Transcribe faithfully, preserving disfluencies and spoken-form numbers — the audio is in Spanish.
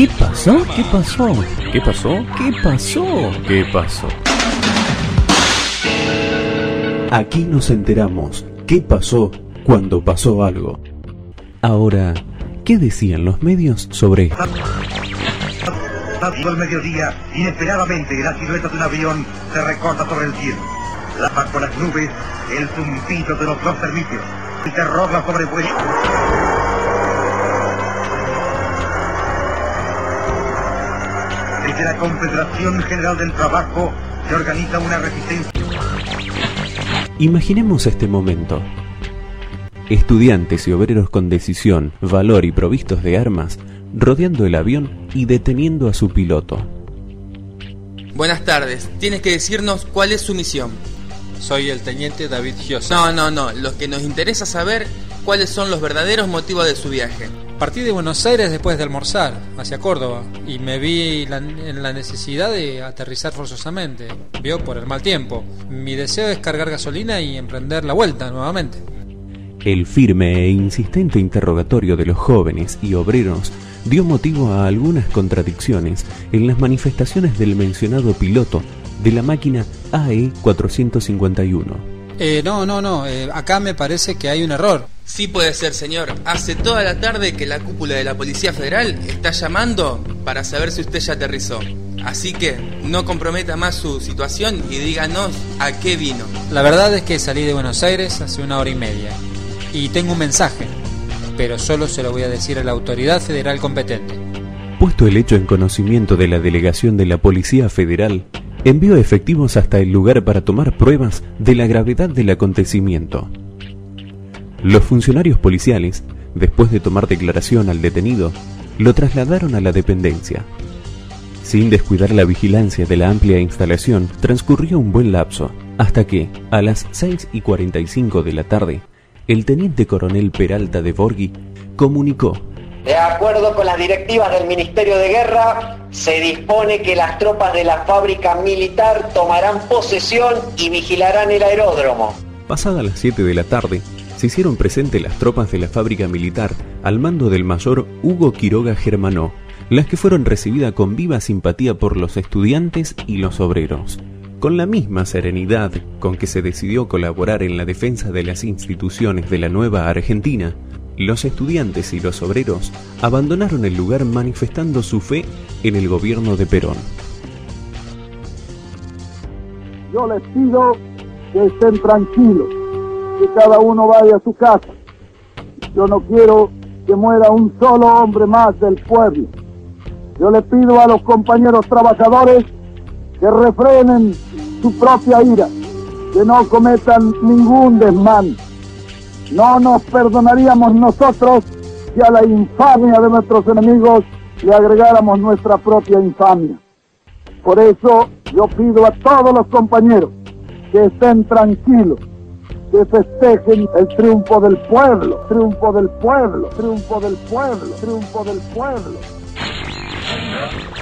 ¿Qué pasó? ¿Qué pasó? ¿Qué pasó? ¿Qué pasó? ¿Qué pasó? Aquí nos enteramos qué pasó cuando pasó algo. Ahora, ¿qué decían los medios sobre esto? Al mediodía, inesperadamente, la silueta de un avión se recorta sobre el cielo. La bajo las nubes, el zumbido de los dos servicios. El terror la sobrevuela. Desde la Confederación General del Trabajo se organiza una resistencia. Imaginemos este momento. Estudiantes y obreros con decisión, valor y provistos de armas, rodeando el avión y deteniendo a su piloto. Buenas tardes, tienes que decirnos cuál es su misión. Soy el teniente David Giosa. No, no, no, lo que nos interesa saber cuáles son los verdaderos motivos de su viaje. Partí de Buenos Aires después de almorzar, hacia Córdoba, y me vi la, en la necesidad de aterrizar forzosamente. Vio por el mal tiempo. Mi deseo es cargar gasolina y emprender la vuelta nuevamente. El firme e insistente interrogatorio de los jóvenes y obreros dio motivo a algunas contradicciones en las manifestaciones del mencionado piloto de la máquina A E cuatrocientos cincuenta y uno. Eh, no, no, no, eh, acá me parece que hay un error. Sí puede ser, señor. Hace toda la tarde que la cúpula de la Policía Federal está llamando para saber si usted ya aterrizó. Así que no comprometa más su situación y díganos a qué vino. La verdad es que salí de Buenos Aires hace una hora y media y tengo un mensaje, pero solo se lo voy a decir a la autoridad federal competente. Puesto el hecho en conocimiento de la delegación de la Policía Federal, envió efectivos hasta el lugar para tomar pruebas de la gravedad del acontecimiento. Los funcionarios policiales, después de tomar declaración al detenido, lo trasladaron a la dependencia. Sin descuidar la vigilancia de la amplia instalación, transcurrió un buen lapso, hasta que, a las seis y cuarenta y cinco de la tarde, el teniente coronel Peralta de Borghi comunicó: de acuerdo con las directivas del Ministerio de Guerra, se dispone que las tropas de la fábrica militar tomarán posesión y vigilarán el aeródromo. Pasadas las siete de la tarde, se hicieron presentes las tropas de la fábrica militar al mando del mayor Hugo Quiroga Germanó, las que fueron recibidas con viva simpatía por los estudiantes y los obreros. Con la misma serenidad con que se decidió colaborar en la defensa de las instituciones de la nueva Argentina, los estudiantes y los obreros abandonaron el lugar manifestando su fe en el gobierno de Perón. Yo les pido que estén tranquilos, que cada uno vaya a su casa. Yo no quiero que muera un solo hombre más del pueblo. Yo le pido a los compañeros trabajadores que refrenen su propia ira, que no cometan ningún desmán. No nos perdonaríamos nosotros si a la infamia de nuestros enemigos le agregáramos nuestra propia infamia. Por eso yo pido a todos los compañeros que estén tranquilos, que festejen el triunfo del pueblo, triunfo del pueblo, triunfo del pueblo, triunfo del pueblo.